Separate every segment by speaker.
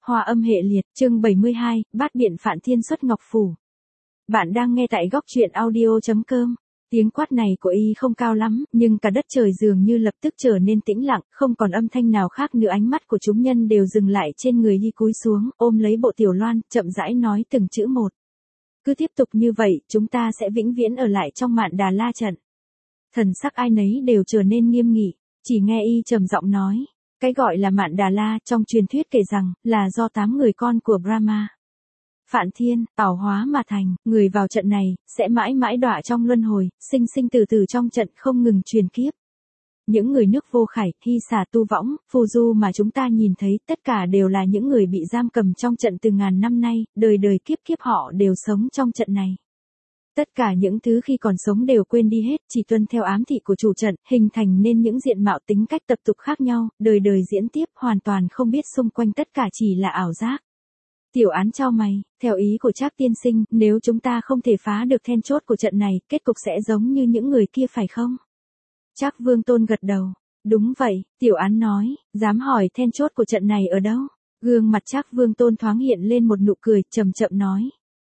Speaker 1: Hoa âm hệ liệt, chương 72, bát biện Phạn Thiên xuất ngọc phủ. Bạn đang nghe tại góc truyện audio.com. Tiếng quát này của y không cao lắm, nhưng cả đất trời dường như lập tức trở nên tĩnh lặng, không còn âm thanh nào khác nữa. Ánh mắt của chúng nhân đều dừng lại trên người y cúi xuống, ôm lấy bộ Tiểu Loan, chậm rãi nói từng chữ một. Cứ tiếp tục như vậy, chúng ta sẽ vĩnh viễn ở lại trong Mạn Đà La trận. Thần sắc ai nấy đều trở nên nghiêm nghị, chỉ nghe y trầm giọng nói. Cái gọi là Mạn Đà La trong truyền thuyết kể rằng, là do 8 người con của Brahma, Phạn Thiên, ảo hóa mà thành, người vào trận này, sẽ mãi mãi đọa trong luân hồi, sinh sinh từ từ trong trận không ngừng truyền kiếp. Những người nước Vô Khải, Hy Xà, Tu Võng, Phù Du mà chúng ta nhìn thấy, tất cả đều là những người bị giam cầm trong trận từ ngàn năm nay, đời đời kiếp kiếp họ đều sống trong trận này. Tất cả những thứ khi còn sống đều quên đi hết, chỉ tuân theo ám thị của chủ trận, hình thành nên những diện mạo tính cách tập tục khác nhau, đời đời diễn tiếp, hoàn toàn không biết xung quanh tất cả chỉ là ảo giác. Tiểu Án chau mày, theo ý của Trác tiên sinh, nếu chúng ta không thể phá được then chốt của trận này, kết cục sẽ giống như những người kia phải không? Trác Vương Tôn gật đầu. Đúng vậy, Tiểu Án nói, dám hỏi then chốt của trận này ở đâu? Gương mặt Trác Vương Tôn thoáng hiện lên một nụ cười, chậm chậm nói.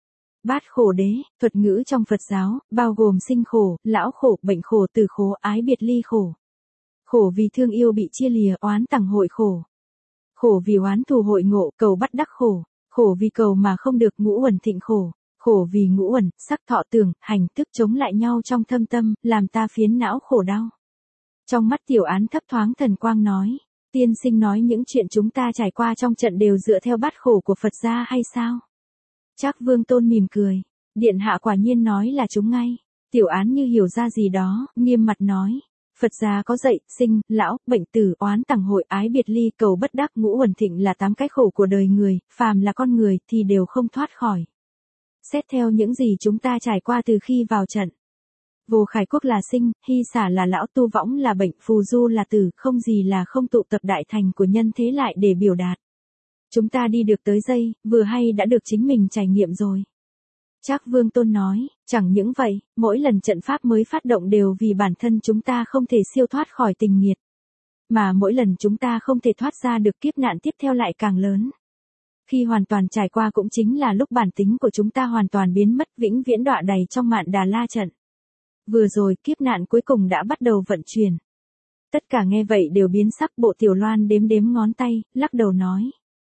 Speaker 1: Bát khổ đế, thuật ngữ trong Phật giáo, bao gồm sinh khổ, lão khổ, bệnh khổ, tử khổ, ái biệt ly khổ. Khổ vì thương yêu bị chia lìa, oán tằng hội khổ. Khổ vì oán thù hội ngộ, cầu bắt đắc khổ. Khổ vì cầu mà không được, ngũ uẩn thịnh khổ. Khổ vì ngũ uẩn, sắc thọ tưởng, hành thức chống lại nhau trong thâm tâm, làm ta phiến não khổ đau. Trong mắt Tiểu Án thấp thoáng thần quang nói. Tiên sinh nói những chuyện chúng ta trải qua trong trận đều dựa theo bát khổ của Phật gia hay sao? Trác Vương Tôn mỉm cười. Điện hạ quả nhiên nói là chúng ngay. Tiểu Án như hiểu ra gì đó, nghiêm mặt nói. Phật gia có dạy, sinh, lão, bệnh tử, oán tằng hội, ái biệt ly, cầu bất đắc, ngũ uẩn thịnh là 8 cái khổ của đời người, phàm là con người thì đều không thoát khỏi. Xét theo những gì chúng ta trải qua từ khi vào trận. Vô Khải Quốc là sinh, Hy Xả là lão, Tu Võng là bệnh, Phù Du là tử, không gì là không tụ tập đại thành của nhân thế lại để biểu đạt. Chúng ta đi được tới giây, vừa hay đã được chính mình trải nghiệm rồi. Trác Vương Tôn nói, chẳng những vậy, mỗi lần trận pháp mới phát động đều vì bản thân chúng ta không thể siêu thoát khỏi tình nghiệt. Mà mỗi lần chúng ta không thể thoát ra được kiếp nạn tiếp theo lại càng lớn. Khi hoàn toàn trải qua cũng chính là lúc bản tính của chúng ta hoàn toàn biến mất, vĩnh viễn đọa đầy trong Mạn Đà La trận. Vừa rồi kiếp nạn cuối cùng đã bắt đầu vận chuyển. Tất cả nghe vậy đều biến sắc, bộ Tiểu Loan đếm đếm ngón tay, lắc đầu nói.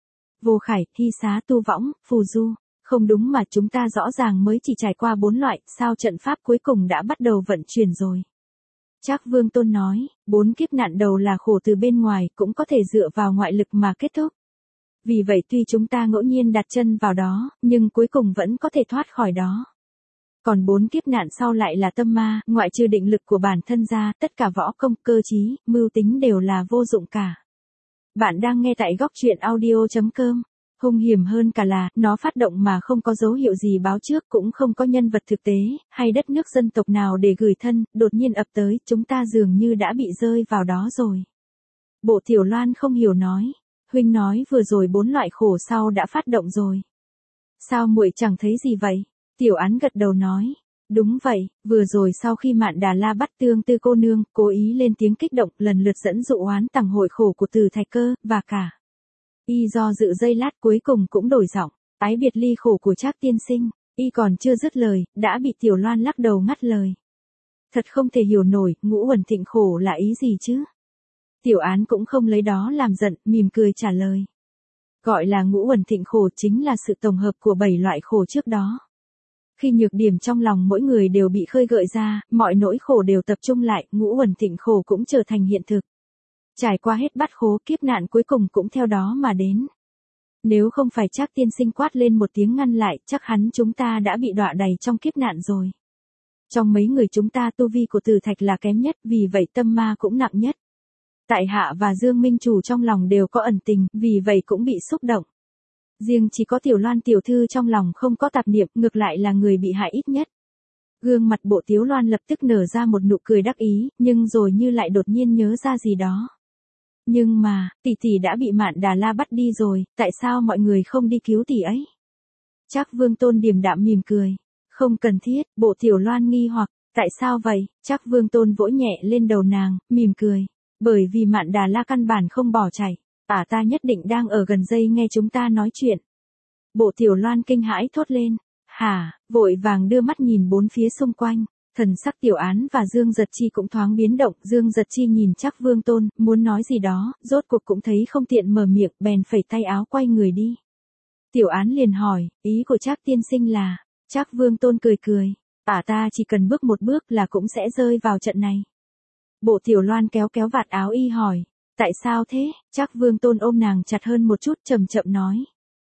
Speaker 1: Vô Khải, Hy Xá, Tu Võng, Phù Du. Không đúng mà chúng ta rõ ràng mới chỉ trải qua 4 loại, sao trận pháp cuối cùng đã bắt đầu vận chuyển rồi. Trác Vương Tôn nói, 4 kiếp nạn đầu là khổ từ bên ngoài, cũng có thể dựa vào ngoại lực mà kết thúc. Vì vậy tuy chúng ta ngẫu nhiên đặt chân vào đó, nhưng cuối cùng vẫn có thể thoát khỏi đó. Còn 4 kiếp nạn sau lại là tâm ma, ngoại trừ định lực của bản thân ra, tất cả võ công, cơ trí, mưu tính đều là vô dụng cả. Bạn đang nghe tại góc truyện audio.com. Hung hiểm hơn cả là, nó phát động mà không có dấu hiệu gì báo trước, cũng không có nhân vật thực tế, hay đất nước dân tộc nào để gửi thân, đột nhiên ập tới, chúng ta dường như đã bị rơi vào đó rồi. Bộ Tiểu Loan không hiểu nói, huynh nói vừa rồi 4 loại khổ sau đã phát động rồi. Sao muội chẳng thấy gì vậy? Tiểu Án gật đầu nói, đúng vậy, vừa rồi sau khi Mạn Đà La bắt Tương Tư cô nương, cố ý lên tiếng kích động, lần lượt dẫn dụ oán tằng hội khổ của Từ Thạch Cơ, và cả. Y do dự giây lát cuối cùng cũng đổi giọng, ái biệt ly khổ của Trác tiên sinh, y còn chưa dứt lời, đã bị Tiểu Loan lắc đầu ngắt lời. Thật không thể hiểu nổi, ngũ uẩn thịnh khổ là ý gì chứ? Tiểu Án cũng không lấy đó làm giận, mỉm cười trả lời. Gọi là ngũ uẩn thịnh khổ chính là sự tổng hợp của 7 loại khổ trước đó. Khi nhược điểm trong lòng mỗi người đều bị khơi gợi ra, mọi nỗi khổ đều tập trung lại, ngũ uẩn thịnh khổ cũng trở thành hiện thực. Trải qua hết bát khổ, kiếp nạn cuối cùng cũng theo đó mà đến. Nếu không phải Trác tiên sinh quát lên một tiếng ngăn lại, chắc hắn chúng ta đã bị đọa đầy trong kiếp nạn rồi. Trong mấy người chúng ta tu vi của Từ Thạch là kém nhất, vì vậy tâm ma cũng nặng nhất. Tại hạ và Dương Minh Chủ trong lòng đều có ẩn tình, vì vậy cũng bị xúc động. Riêng chỉ có Tiểu Loan tiểu thư trong lòng không có tạp niệm, ngược lại là người bị hại ít nhất. Gương mặt bộ Tiểu Loan lập tức nở ra một nụ cười đắc ý, nhưng rồi như lại đột nhiên nhớ ra gì đó. Nhưng mà, tỷ tỷ đã bị Mạn Đà La bắt đi rồi, tại sao mọi người không đi cứu tỷ ấy? Trác Vương Tôn điềm đạm mỉm cười. Không cần thiết, bộ Tiểu Loan nghi hoặc, tại sao vậy? Trác Vương Tôn vỗ nhẹ lên đầu nàng, mỉm cười. Bởi vì Mạn Đà La căn bản không bỏ chạy. Ta nhất định đang ở gần dây nghe chúng ta nói chuyện. Bộ Tiểu Loan kinh hãi thốt lên. Hả, vội vàng đưa mắt nhìn bốn phía xung quanh. Thần sắc Tiểu Án và Dương Giật Chi cũng thoáng biến động. Dương Giật Chi nhìn Trác Vương Tôn, muốn nói gì đó, rốt cuộc cũng thấy không tiện mở miệng, bèn phẩy tay áo quay người đi. Tiểu Án liền hỏi, ý của Trác tiên sinh là? Trác Vương Tôn cười cười. Ta chỉ cần bước một bước là cũng sẽ rơi vào trận này. Bộ Tiểu Loan kéo kéo vạt áo y hỏi. Tại sao thế? Trác Vương Tôn ôm nàng chặt hơn một chút, chậm chậm nói.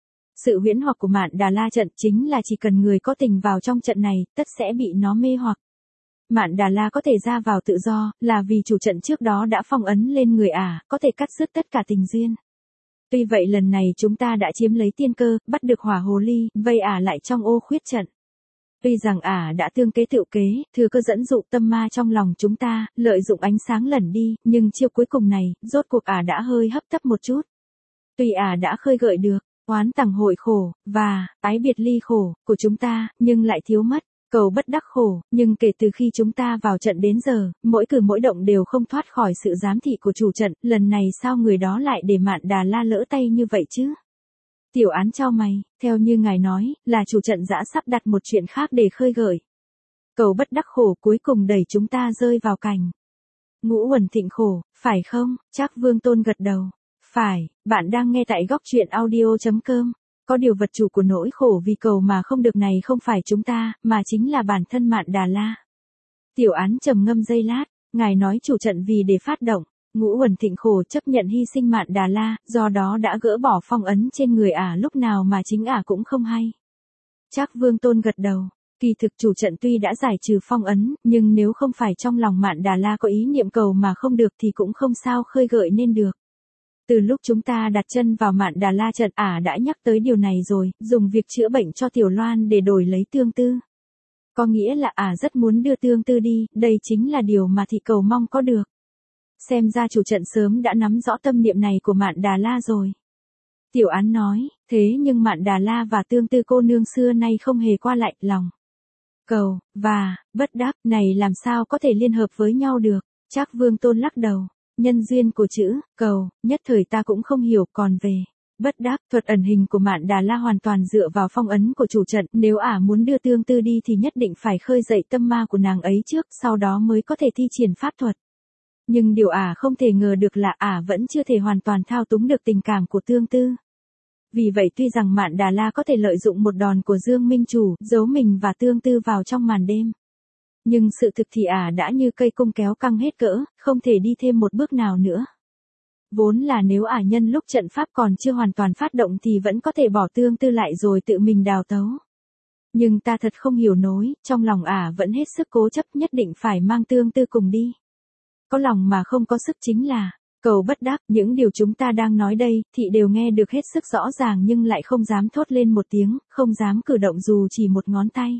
Speaker 1: Sự huyễn hoặc của Mạn Đà La trận chính là chỉ cần người có tình vào trong trận này, tất sẽ bị nó mê hoặc. Mạn Đà La có thể ra vào tự do, là vì chủ trận trước đó đã phong ấn lên người có thể cắt dứt tất cả tình duyên. Tuy vậy lần này chúng ta đã chiếm lấy tiên cơ, bắt được hỏa hồ ly, vây lại trong ô khuyết trận. Tuy rằng đã tương kế tựu kế, thừa cơ dẫn dụ tâm ma trong lòng chúng ta, lợi dụng ánh sáng lẩn đi, nhưng chiêu cuối cùng này, rốt cuộc đã hơi hấp tấp một chút. Tuy đã khơi gợi được, oán tằng hội khổ, và, ái biệt ly khổ, của chúng ta, nhưng lại thiếu mất, cầu bất đắc khổ, nhưng kể từ khi chúng ta vào trận đến giờ, mỗi cử mỗi động đều không thoát khỏi sự giám thị của chủ trận, lần này sao người đó lại để Mạn Đà La lỡ tay như vậy chứ? Tiểu Án chau mày, theo như ngài nói, là chủ trận đã sắp đặt một chuyện khác để khơi gợi. Cầu bất đắc khổ cuối cùng đẩy chúng ta rơi vào cảnh ngũ uẩn thịnh khổ, phải không? Trác Vương Tôn gật đầu. Phải, bạn đang nghe tại góc truyện audio.com. Có điều vật chủ của nỗi khổ vì cầu mà không được này không phải chúng ta, mà chính là bản thân Mạn Đà La. Tiểu Án trầm ngâm giây lát, ngài nói chủ trận vì để phát động ngũ uẩn thịnh khổ chấp nhận hy sinh Mạn Đà La, do đó đã gỡ bỏ phong ấn trên người lúc nào mà chính cũng không hay. Trác Vương Tôn gật đầu. Kỳ thực chủ trận tuy đã giải trừ phong ấn, nhưng nếu không phải trong lòng Mạn Đà La có ý niệm cầu mà không được thì cũng không sao khơi gợi nên được. Từ lúc chúng ta đặt chân vào Mạn Đà La trận đã nhắc tới điều này rồi, dùng việc chữa bệnh cho Tiểu Loan để đổi lấy tương tư. Có nghĩa là rất muốn đưa tương tư đi, đây chính là điều mà thị cầu mong có được. Xem ra chủ trận sớm đã nắm rõ tâm niệm này của Mạn Đà La rồi. Tiểu Án nói, thế nhưng Mạn Đà La và tương tư cô nương xưa nay không hề qua lại lòng cầu, và, bất đắc, này làm sao có thể liên hợp với nhau được? Trác Vương Tôn lắc đầu. Nhân duyên của chữ cầu, nhất thời ta cũng không hiểu, còn về bất đắc, thuật ẩn hình của Mạn Đà La hoàn toàn dựa vào phong ấn của chủ trận, nếu muốn đưa tương tư đi thì nhất định phải khơi dậy tâm ma của nàng ấy trước, sau đó mới có thể thi triển pháp thuật. Nhưng điều không thể ngờ được là vẫn chưa thể hoàn toàn thao túng được tình cảm của tương tư. Vì vậy tuy rằng Mạn Đà La có thể lợi dụng một đòn của Dương Minh Chủ, giấu mình và tương tư vào trong màn đêm. Nhưng sự thực thì đã như cây cung kéo căng hết cỡ, không thể đi thêm một bước nào nữa. Vốn là nếu nhân lúc trận pháp còn chưa hoàn toàn phát động thì vẫn có thể bỏ tương tư lại rồi tự mình đào tấu. Nhưng ta thật không hiểu nổi, trong lòng vẫn hết sức cố chấp nhất định phải mang tương tư cùng đi. Có lòng mà không có sức chính là cầu bất đắc, những điều chúng ta đang nói đây, thị đều nghe được hết sức rõ ràng nhưng lại không dám thốt lên một tiếng, không dám cử động dù chỉ một ngón tay.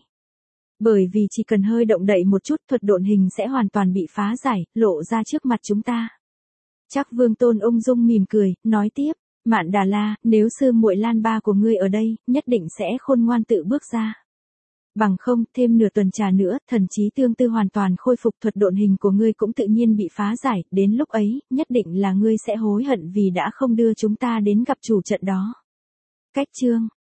Speaker 1: Bởi vì chỉ cần hơi động đậy một chút thuật độn hình sẽ hoàn toàn bị phá giải, lộ ra trước mặt chúng ta. Trác Vương Tôn ung dung mỉm cười, nói tiếp, Mạn Đà La, nếu sư muội Lan Ba của ngươi ở đây, nhất định sẽ khôn ngoan tự bước ra. Bằng không, thêm nửa tuần trà nữa, thần trí tương tư hoàn toàn khôi phục, thuật độn hình của ngươi cũng tự nhiên bị phá giải, đến lúc ấy, nhất định là ngươi sẽ hối hận vì đã không đưa chúng ta đến gặp chủ trận đó. Cách chương